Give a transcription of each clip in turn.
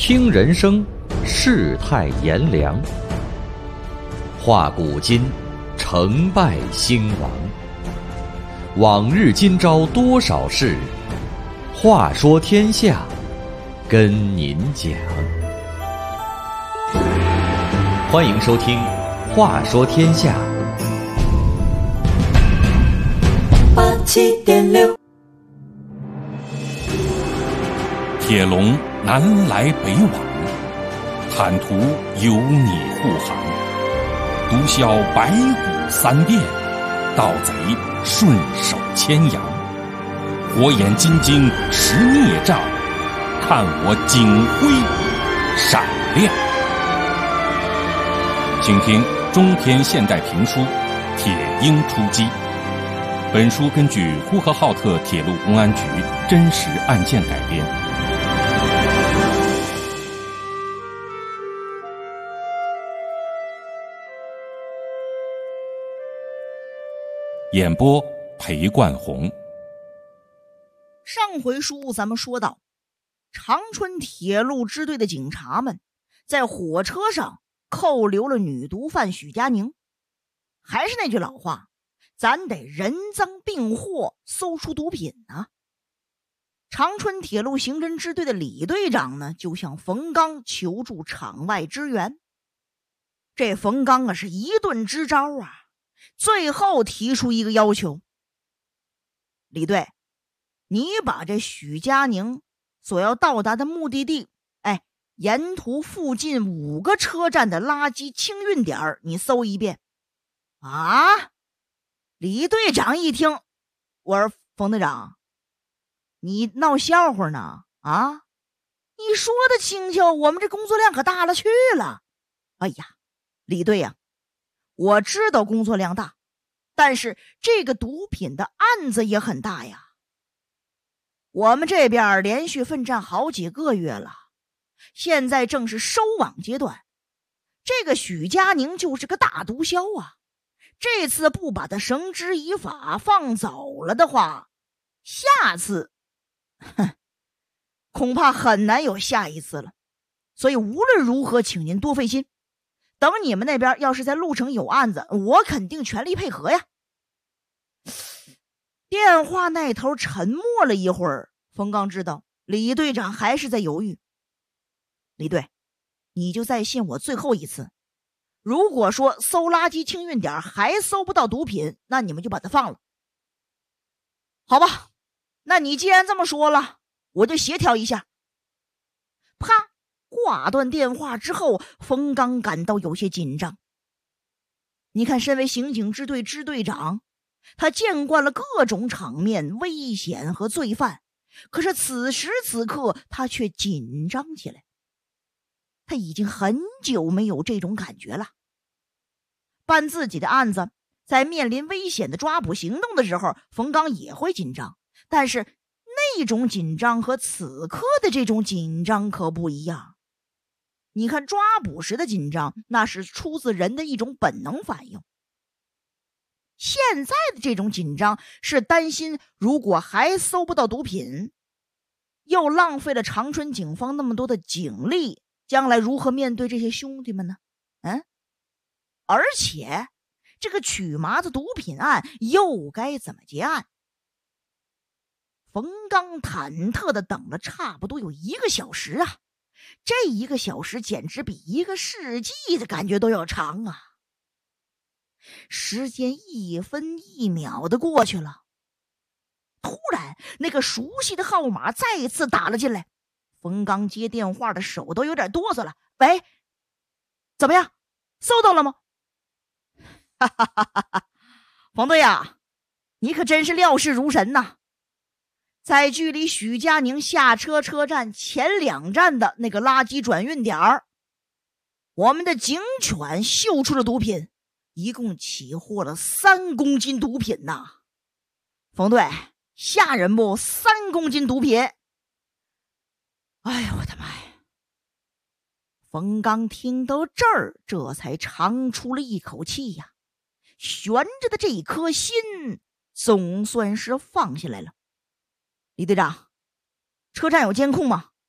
听人生，世态炎凉；话古今，成败兴亡。往日今朝多少事，话说天下，跟您讲。欢迎收听《话说天下》。 87.6， 铁笼南来北往，坦途有你护航。毒枭白骨三遍，盗贼顺手牵羊。火眼金睛识孽障，看我警徽闪亮。请听中篇现代评书《铁鹰出击》。本书根据呼和浩特铁路公安局真实案件改编。演播裴冠红。 上回书咱们说到，长春铁路支队的警察们在火车上扣留了女毒贩许佳宁。还是那句老话，咱得人赃并获，搜出毒品啊。长春铁路刑侦支队的李队长呢，就向冯刚求助场外支援。这冯刚啊，是一顿支招啊，最后提出一个要求：李队，你把这许佳宁所要到达的目的地，沿途附近5个车站的垃圾清运点你搜一遍。啊！李队长一听，我说冯队长，你闹笑话呢啊？你说的轻巧，我们这工作量可大了去了。哎呀，李队呀，我知道工作量大，但是这个毒品的案子也很大呀。我们这边连续奋战好几个月了，现在正是收网阶段。这个许佳宁就是个大毒枭啊，这次不把他绳之以法放走了的话，下次恐怕很难有下一次了。所以无论如何，请您多费心，等你们那边要是在路程有案子，我肯定全力配合呀。电话那头沉默了一会儿，冯刚知道李队长还是在犹豫。李队，你就再信我最后一次，如果说搜垃圾清运点还搜不到毒品，那你们就把它放了。好吧，那你既然这么说了，我就协调一下。啪，挂断电话之后，冯刚感到有些紧张。你看，身为刑警支队支队长，他见惯了各种场面、危险和罪犯，可是此时此刻他却紧张起来。他已经很久没有这种感觉了。办自己的案子，在面临危险的抓捕行动的时候，冯刚也会紧张，但是那种紧张和此刻的这种紧张可不一样。你看，抓捕时的紧张，那是出自人的一种本能反应。现在的这种紧张是担心，如果还搜不到毒品，又浪费了长春警方那么多的警力，将来如何面对这些兄弟们呢？而且这个曲麻子毒品案又该怎么结案？冯刚忐忑地等了差不多有1个小时啊，这1个小时简直比1个世纪的感觉都要长啊。时间1分1秒的过去了，突然那个熟悉的号码再次打了进来，冯刚接电话的手都有点哆嗦了。喂，怎么样，搜到了吗？哈哈哈哈哈！冯队呀，你可真是料事如神呐。在距离许佳宁下车车站前2站的那个垃圾转运点儿，我们的警犬嗅出了毒品，一共起获了3公斤毒品呐。冯队，吓人不？3公斤毒品！哎呀，我的妈呀！冯刚听到这儿，这才长出了一口气呀，悬着的这一颗心总算是放下来了。李队长，车站有监控吗？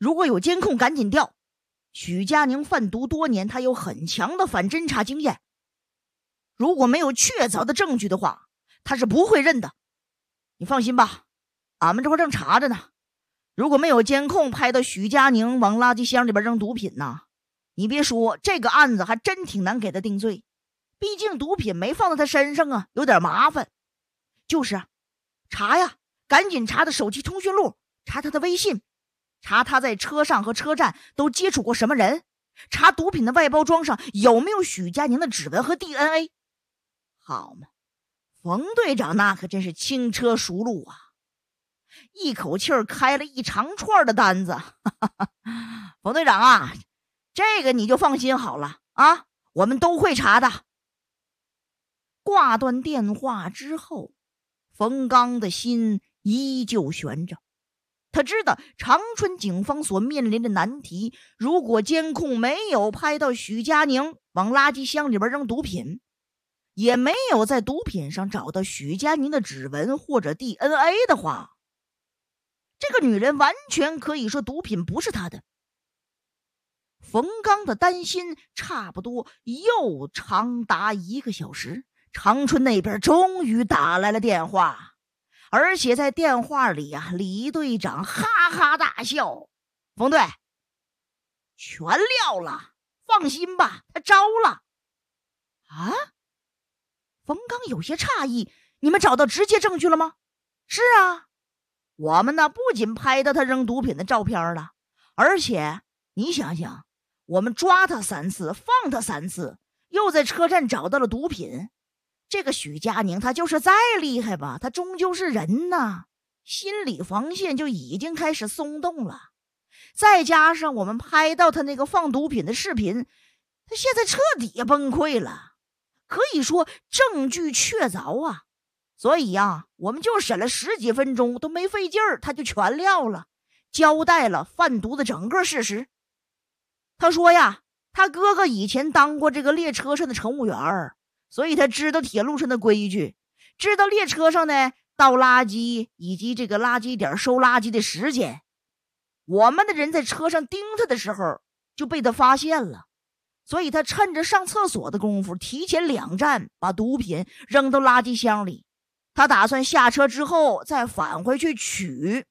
如果有监控，赶紧调。许佳宁贩毒多年，他有很强的反侦查经验。如果没有确凿的证据的话，他是不会认的。你放心吧，俺们这会正查着呢。如果没有监控拍到许佳宁往垃圾箱里边扔毒品呢，你别说，这个案子还真挺难给他定罪。毕竟毒品没放在他身上啊，有点麻烦。就是啊，查呀，赶紧查他手机通讯录，查他的微信，查他在车上和车站都接触过什么人，查毒品的外包装上有没有许佳宁的指纹和 DNA。 好嘛，冯队长那可真是轻车熟路啊，一口气开了一长串的单子。冯队长啊，这个你就放心好了啊，我们都会查的。挂断电话之后，冯刚的心依旧悬着。他知道长春警方所面临的难题，如果监控没有拍到许佳宁往垃圾箱里边扔毒品，也没有在毒品上找到许佳宁的指纹或者 DNA 的话，这个女人完全可以说毒品不是她的。冯刚的担心差不多又长达1个小时，长春那边终于打来了电话，而且在电话里啊，李队长哈哈大笑：“冯队，全撂了，放心吧，他招了。”啊？冯刚有些诧异：“你们找到直接证据了吗？”“是啊，我们呢不仅拍到他扔毒品的照片了，而且你想想，我们抓他3次，放他3次，又在车站找到了毒品。这个许佳宁他就是再厉害吧，他终究是人呐，心理防线就已经开始松动了。再加上我们拍到他那个放毒品的视频，他现在彻底崩溃了，可以说证据确凿啊。所以呀，我们就审了10几分钟都没费劲儿，他就全撂了，交代了贩毒的整个事实。他说呀，他哥哥以前当过这个列车上的乘务员，所以他知道铁路上的规矩，知道列车上呢倒垃圾以及这个垃圾点收垃圾的时间。我们的人在车上盯他的时候就被他发现了，所以他趁着上厕所的功夫提前2站把毒品扔到垃圾箱里，他打算下车之后再返回去取。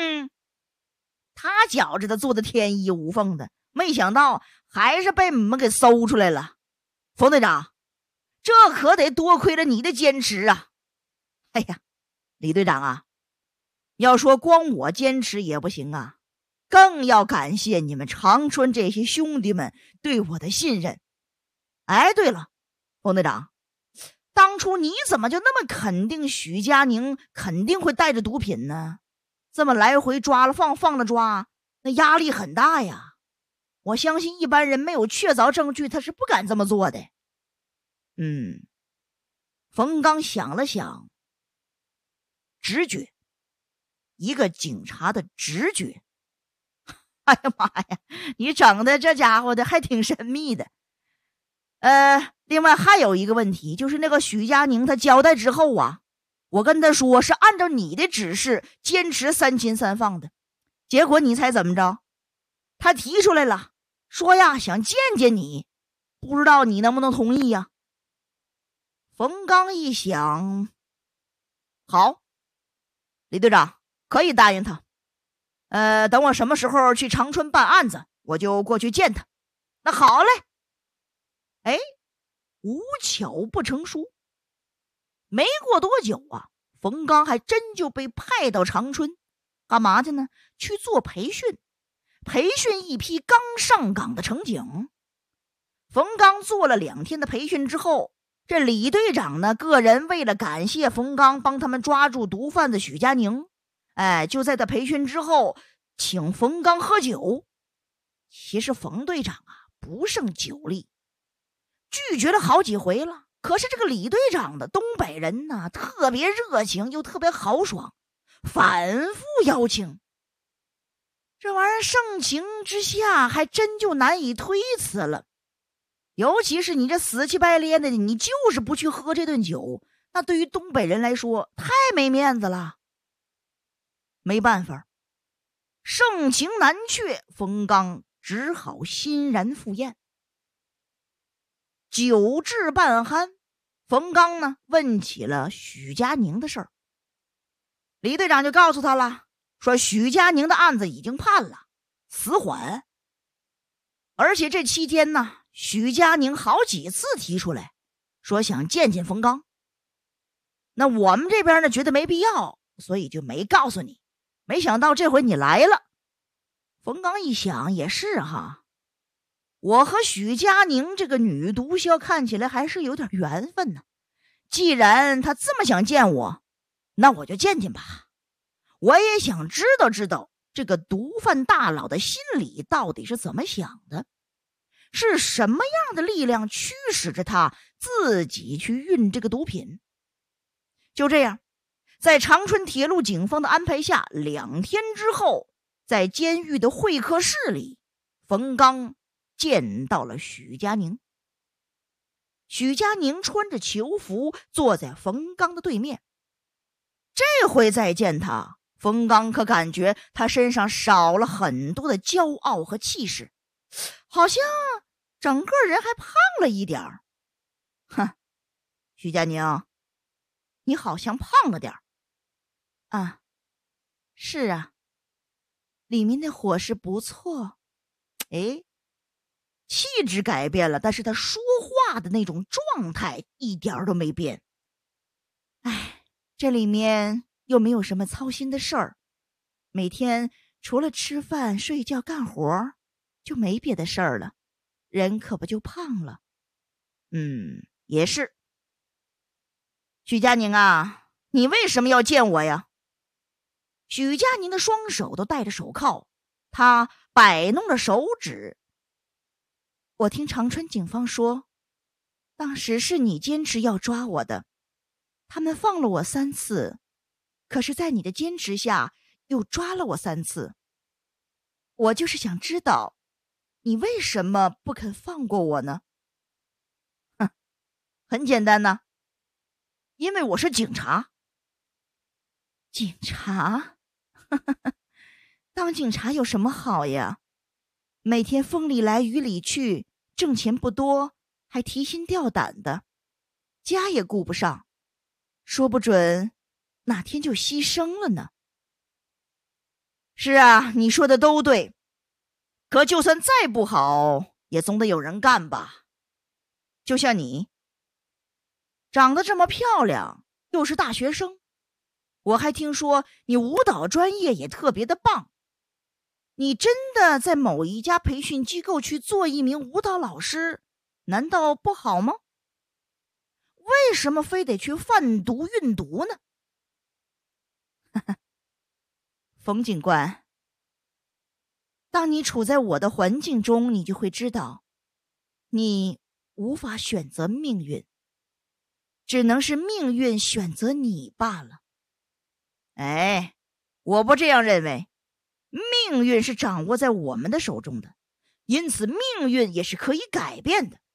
他觉着他做的天衣无缝的，没想到还是被我们给搜出来了。冯队长，这可得多亏了你的坚持啊！哎呀，李队长啊，要说光我坚持也不行啊，更要感谢你们长春这些兄弟们对我的信任。哎，对了，冯队长，当初你怎么就那么肯定许佳宁肯定会带着毒品呢？这么来回抓了放，放了抓，那压力很大呀。我相信一般人没有确凿证据，他是不敢这么做的。冯刚想了想，直觉，一个警察的直觉。哎呀妈呀，你整的这家伙的还挺神秘的。另外还有一个问题，就是那个许佳宁他交代之后啊，我跟他说是按照你的指示坚持3擒3放的，结果你猜怎么着？他提出来了，说呀想见见你，不知道你能不能同意呀？冯刚一想，好，李队长可以答应他。等我什么时候去长春办案子，我就过去见他。那好嘞。哎，无巧不成书，没过多久啊，冯刚还真就被派到长春，干嘛去呢？去做培训，培训一批刚上岗的乘警。冯刚做了2天的培训之后，这李队长呢，个人为了感谢冯刚帮他们抓住毒贩子许佳宁，就在他培训之后请冯刚喝酒。其实冯队长啊不胜酒力，拒绝了好几回了，可是这个李队长的东北人呢，特别热情又特别豪爽，反复邀请。这玩意儿盛情之下还真就难以推辞了。尤其是你这死气白咧的，你就是不去喝这顿酒，那对于东北人来说太没面子了。没办法， 盛情难却，冯刚只好欣然赴宴。酒至半酣，冯刚呢问起了许佳宁的事儿。李队长就告诉他了，说许佳宁的案子已经判了，死缓。而且这期间呢，许佳宁好几次提出来说想见见冯刚。那我们这边呢觉得没必要，所以就没告诉你。没想到这回你来了。冯刚一想也是哈，我和许佳宁这个女毒枭看起来还是有点缘分呢。既然她这么想见我，那我就见见吧。我也想知道这个毒贩大佬的心里到底是怎么想的，是什么样的力量驱使着他自己去运这个毒品。就这样，在长春铁路警方的安排下，2天之后，在监狱的会客室里，冯刚见到了许佳宁。许佳宁穿着囚服坐在冯刚的对面。这回再见他，冯刚可感觉他身上少了很多的骄傲和气势，好像整个人还胖了一点儿。哼，许佳宁，你好像胖了点儿。啊，是啊，里面的伙食不错。哎，气质改变了，但是他说话的那种状态一点都没变。哎，这里面又没有什么操心的事儿，每天除了吃饭睡觉干活就没别的事儿了，人可不就胖了。也是。许佳宁啊，你为什么要见我呀？许佳宁的双手都戴着手铐，他摆弄着手指。我听长春警方说，当时是你坚持要抓我的，他们放了我3次，可是在你的坚持下又抓了我3次。我就是想知道，你为什么不肯放过我呢？很简单呐，因为我是警察。警察？当警察有什么好呀？每天风里来雨里去，挣钱不多，还提心吊胆的，家也顾不上，说不准哪天就牺牲了呢。是啊，你说的都对，可就算再不好，也总得有人干吧。就像你，长得这么漂亮，又是大学生，我还听说你舞蹈专业也特别的棒。你真的在某一家培训机构去做一名舞蹈老师，难道不好吗？为什么非得去贩毒运毒呢？冯警官，当你处在我的环境中，你就会知道，你无法选择命运，只能是命运选择你罢了。哎，我不这样认为，命运是掌握在我们的手中的，因此命运也是可以改变的。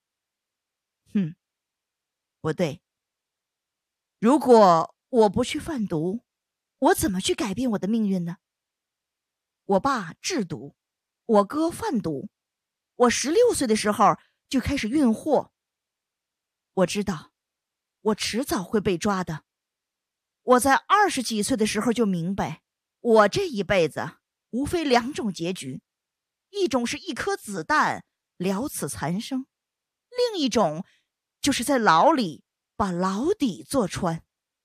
不对，如果我不去贩毒，我怎么去改变我的命运呢？我爸制毒，我哥贩毒，我16岁的时候就开始运货。我知道我迟早会被抓的。我在20几岁的时候就明白，我这一辈子无非2种结局，一种是一颗子弹了此残生，另一种就是在牢里把牢底坐穿。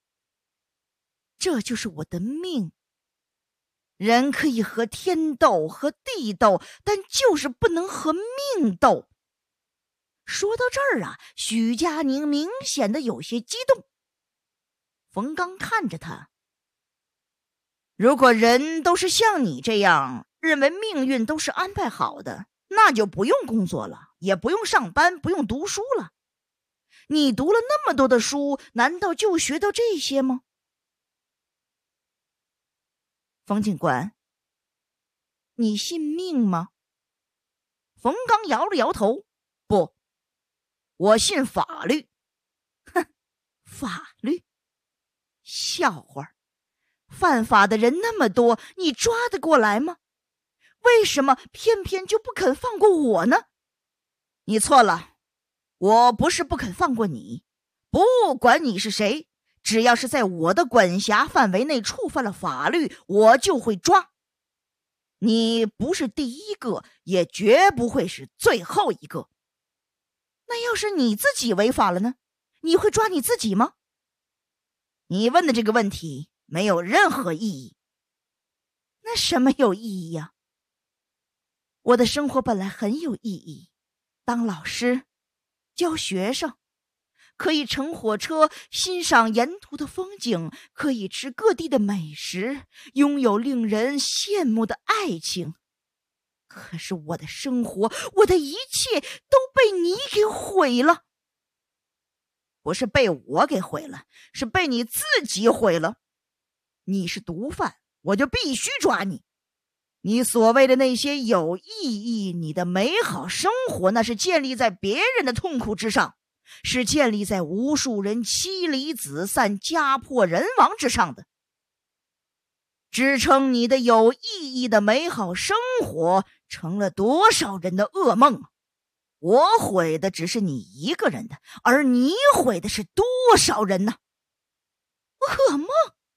这就是我的命。人可以和天斗，和地斗，但就是不能和命斗。说到这儿啊，许佳宁明显的有些激动。冯刚看着他，如果人都是像你这样认为命运都是安排好的，那就不用工作了，也不用上班，不用读书了。你读了那么多的书，难道就学到这些吗？冯警官，你信命吗？冯刚摇了摇头，不，我信法律。法律？笑话，犯法的人那么多，你抓得过来吗？ 为什么偏偏就不肯放过我呢？你错了，我不是不肯放过你，不管你是谁，只要是在我的管辖范围内触犯了法律，我就会抓。你不是第一个，也绝不会是最后一个。那要是你自己违法了呢？你会抓你自己吗？你问的这个问题没有任何意义。那什么有意义呀？我的生活本来很有意义，当老师，教学生，可以乘火车欣赏沿途的风景，可以吃各地的美食，拥有令人羡慕的爱情。可是我的生活，我的一切都被你给毁了。不是被我给毁了，是被你自己毁了。你是毒贩，我就必须抓你。你所谓的那些有意义，你的美好生活，那是建立在别人的痛苦之上，是建立在无数人妻离子散、家破人亡之上的。支撑你的有意义的美好生活，成了多少人的噩梦。我毁的只是你一个人的，而你毁的是多少人呢？噩梦？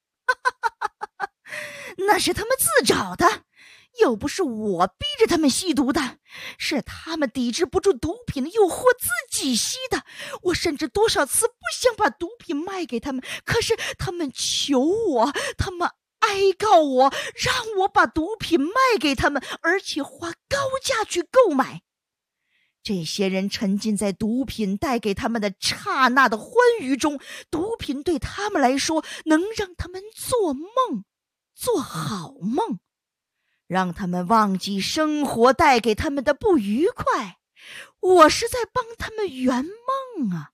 那是他们自找的，又不是我逼着他们吸毒的，是他们抵制不住毒品的诱惑自己吸的。我甚至多少次不想把毒品卖给他们，可是他们求我，他们哀告我，让我把毒品卖给他们，而且花高价去购买。这些人沉浸在毒品带给他们的刹那的欢愉中，毒品对他们来说能让他们做梦，做好梦，让他们忘记生活带给他们的不愉快。我是在帮他们圆梦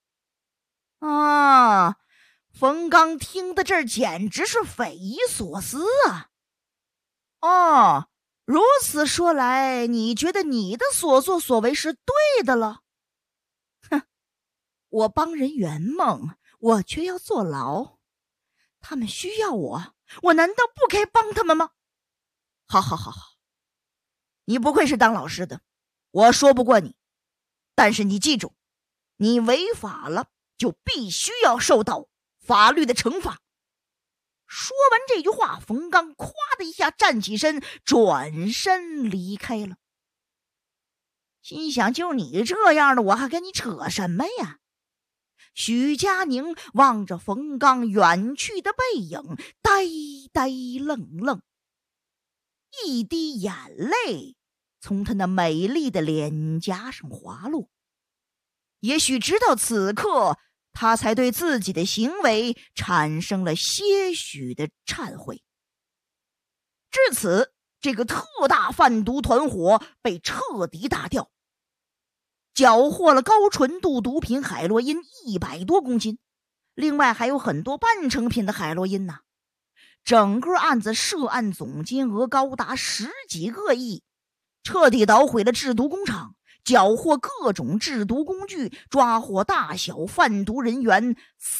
啊！冯刚听到这儿简直是匪夷所思啊！哦，如此说来，你觉得你的所作所为是对的了？哼，我帮人圆梦，我却要坐牢。他们需要我，我难道不该帮他们吗？好，你不愧是当老师的，我说不过你。但是你记住，你违法了，就必须要受到法律的惩罚。说完这句话，冯刚咵的一下站起身，转身离开了。心想，就你这样的，我还跟你扯什么呀？许佳宁望着冯刚远去的背影，呆呆愣愣，一滴眼泪从他那美丽的脸颊上滑落。也许直到此刻，他才对自己的行为产生了些许的忏悔。至此，这个特大贩毒团伙被彻底打掉，缴获了高纯度毒品海洛因100多公斤，另外还有很多半成品的海洛因呢。整个案子涉案总金额高达10几个亿，彻底捣毁了制毒工厂，缴获各种制毒工具，抓获大小贩毒人员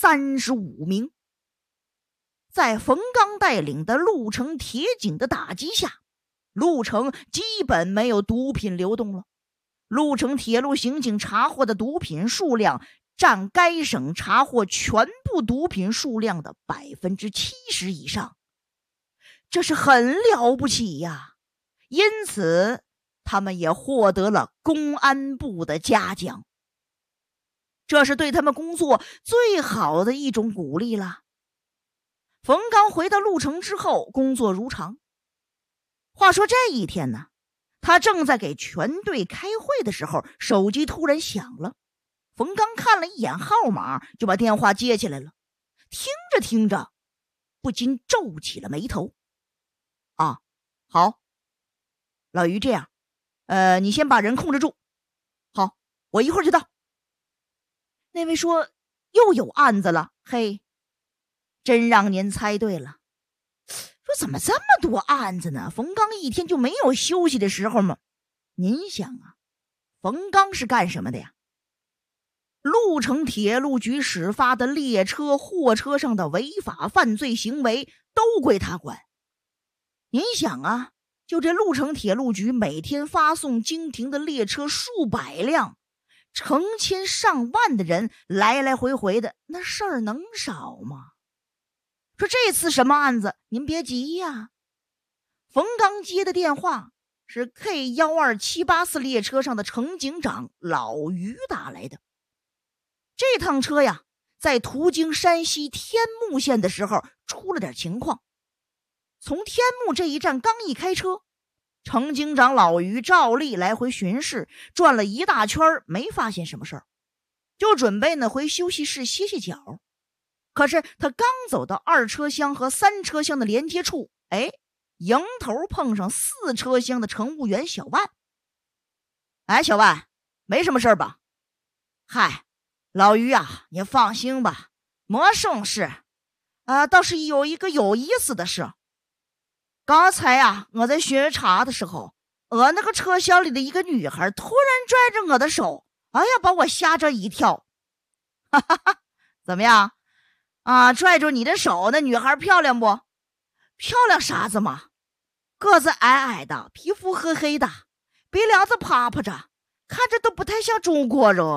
35名。在冯刚带领的鹿城铁警的打击下，鹿城基本没有毒品流动了。鹿城铁路刑警查获的毒品数量占该省查获全部毒品数量的70%以上，这是很了不起呀！因此他们也获得了公安部的嘉奖，这是对他们工作最好的一种鼓励了。冯刚回到鹿城之后，工作如常。话说这一天呢，他正在给全队开会的时候，手机突然响了。冯刚看了一眼号码，就把电话接起来了。听着听着，不禁皱起了眉头。啊，好，老于，这样，你先把人控制住。好，我一会儿就到。那位说又有案子了，嘿，真让您猜对了。说怎么这么多案子呢？冯刚一天就没有休息的时候吗？您想啊，冯刚是干什么的呀？鹿城铁路局始发的列车、货车上的违法犯罪行为都归他管。您想啊， 就这鹿城铁路局每天发送经停的列车数百辆，成千上万的人来来回回的，那事儿能少吗？说这次什么案子？您别急呀。冯刚接的电话是 K12784列车上的程警长老于打来的。这趟车呀，在途经山西天目县的时候出了点情况。从天目这一站刚一开车，程警长老于照例来回巡视，转了一大圈没发现什么事儿，就准备呢回休息室歇歇脚。可是他刚走到2车厢和3车厢的连接处，迎头碰上4车厢的乘务员小万。小万，没什么事儿吧？嗨，老于啊，你放心吧，没什么事。倒是有一个有意思的事。刚才呀，我在巡查的时候，那个车厢里的一个女孩突然拽着我的手，把我吓着一跳。哈哈哈，怎么样？拽住你的手，那女孩漂亮不？漂亮啥子嘛？个子矮矮的，皮肤黑黑的，鼻梁子趴趴着，看着都不太像中国人。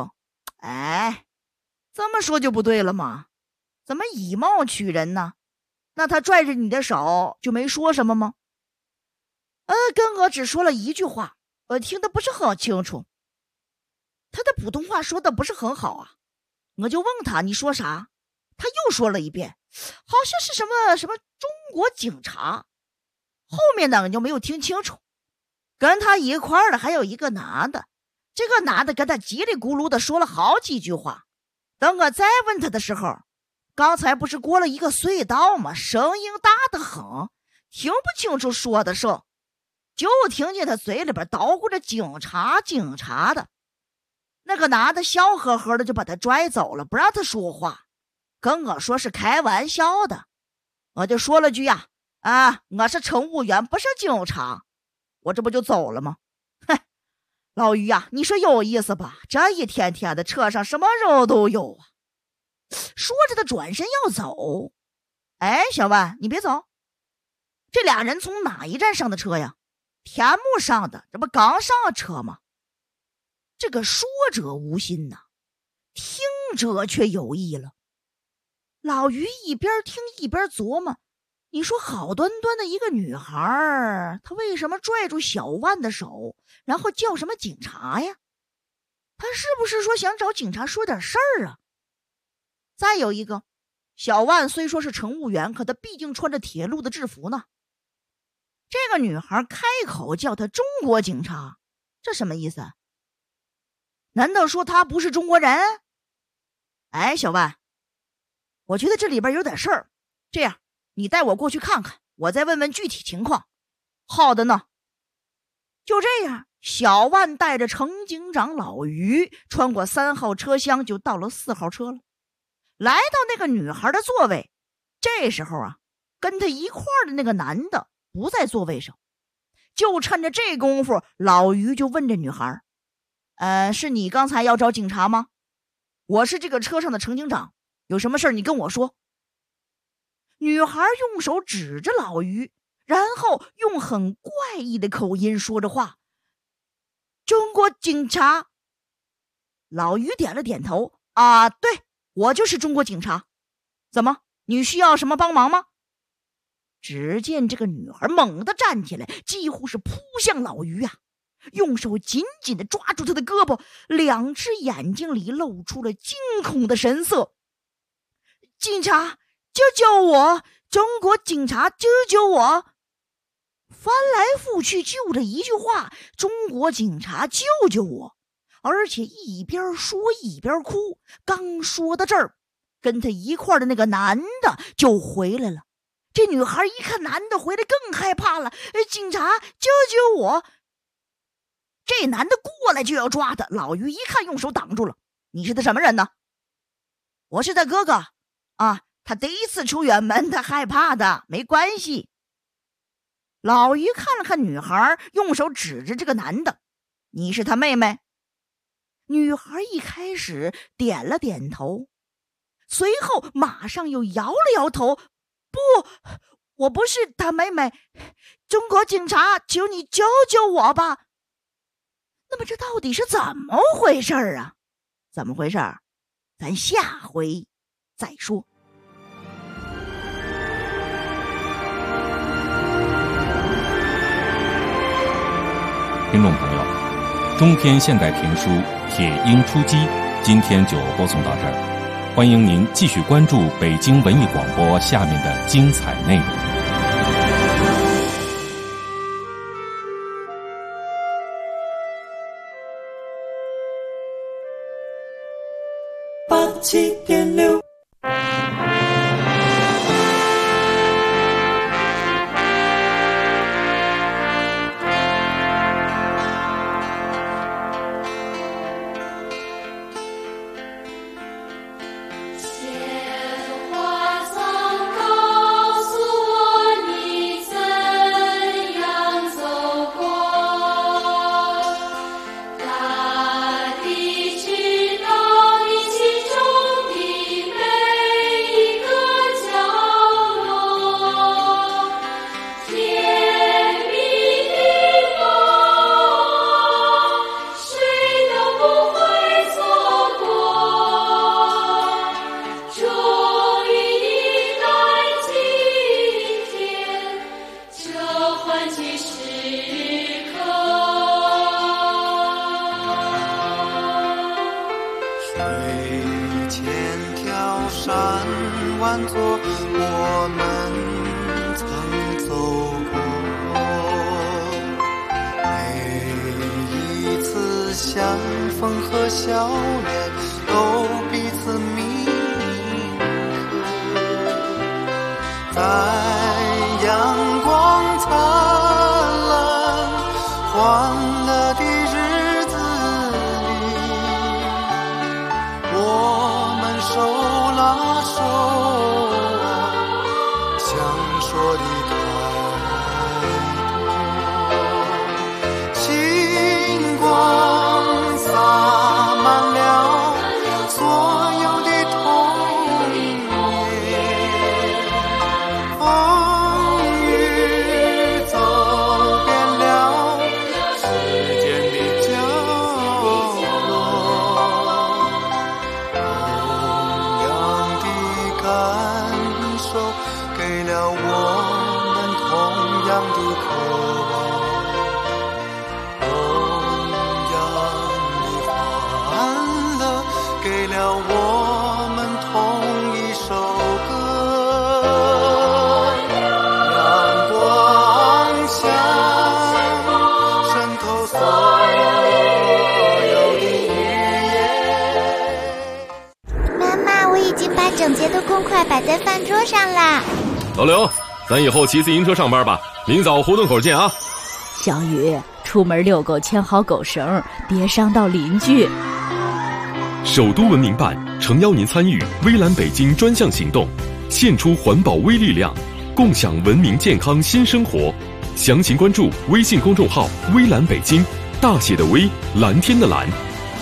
这么说就不对了嘛？怎么以貌取人呢？那他拽着你的手就没说什么吗？跟我只说了一句话，我听得不是很清楚。他的普通话说的不是很好啊，我就问他你说啥，他又说了一遍，好像是什么中国警察。后面呢我就没有听清楚。跟他一块儿的还有一个男的，这个男的跟他叽里咕噜的说了好几句话。等我再问他的时候，刚才不是过了一个隧道吗？声音大得很，听不清楚说的是，就听见他嘴里边捣鼓着警察的。那个男的笑呵呵的就把他拽走了，不让他说话，跟我说是开玩笑的。我就说了句我是乘务员，不是警察，我这不就走了吗？老于呀，你说有意思吧？这一天天的车上什么人都有啊。说着他转身要走。小万，你别走。这俩人从哪一站上的车呀？天目上的，这不刚上车吗？这个说者无心呐，听者却有意了。老于一边听一边琢磨，你说好端端的一个女孩，她为什么拽住小万的手，然后叫什么警察呀？她是不是说想找警察说点事儿啊？再有一个，小万虽说是乘务员，可他毕竟穿着铁路的制服呢。这个女孩开口叫他中国警察，这什么意思？难道说他不是中国人？小万，我觉得这里边有点事儿，这样你带我过去看看，我再问问具体情况。好的呢。就这样，小万带着程警长老于穿过3号车厢，就到了4号车了，来到那个女孩的座位。这时候跟他一块儿的那个男的不在座位上，就趁着这功夫，老于就问这女孩，是你刚才要找警察吗？我是这个车上的程警长，有什么事儿你跟我说。女孩用手指着老于，然后用很怪异的口音说着话。中国警察。老于点了点头，对，我就是中国警察。怎么，你需要什么帮忙吗？只见这个女孩猛地站起来，几乎是扑向老于用手紧紧地抓住他的胳膊，2只眼睛里露出了惊恐的神色。警察，救救我！中国警察，救救我！翻来覆去就这一句话，中国警察救救我，而且一边说一边哭。刚说到这儿，跟他一块的那个男的就回来了。这女孩一看男的回来更害怕了，警察，救救我！这男的过来就要抓他，老于一看用手挡住了。你是他什么人呢？我是他哥哥他第一次出远门，他害怕的，没关系。老于看了看女孩，用手指着这个男的，你是他妹妹？女孩一开始点了点头，随后马上又摇了摇头，不， 我不是他妹妹，中国警察，求你救救我吧。那么这到底是怎么回事啊？怎么回事？咱下回再说。 听众朋友，中篇现代评书《铁鹰出击》今天就播送到这儿，欢迎您继续关注北京文艺广播下面的精彩内容。 87.6万座我们曾走过，每一次相逢和笑脸都彼此铭刻，在阳光灿烂欢乐的日子里，我们手拉手想说的太多，星光洒满了所有的童年，风雨走遍了世间的角落，同样的感受给了我们同样的渴望，同样的欢乐给了我们同一首歌，阳光下渗透所有的语言。 妈妈，我已经把整洁的公筷摆在饭桌上啦。 老刘，咱以后骑自行车上班吧，明早胡同口见啊。 小雨，出门遛狗牵好狗绳，别伤到邻居。 首都文明办诚邀您参与微蓝北京专项行动，献出环保微力量，共享文明健康新生活。详情关注微信公众号微蓝北京，大写的微，蓝天的蓝。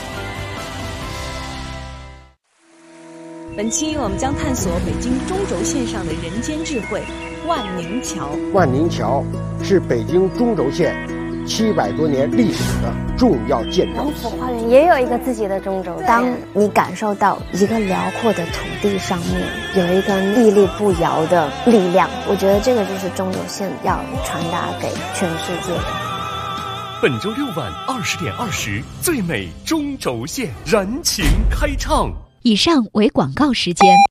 本期我们将探索北京中轴线上的人间智慧——万宁桥。 万宁桥是北京中轴线700多年历史的重要建筑。 龙府花园也有一个自己的中轴线。当你感受到一个辽阔的土地上面有一个屹立不摇的力量，我觉得这个就是中轴线要传达给全世界的。 本周6晚20点20，最美中轴线燃情开唱。 以上为广告时间。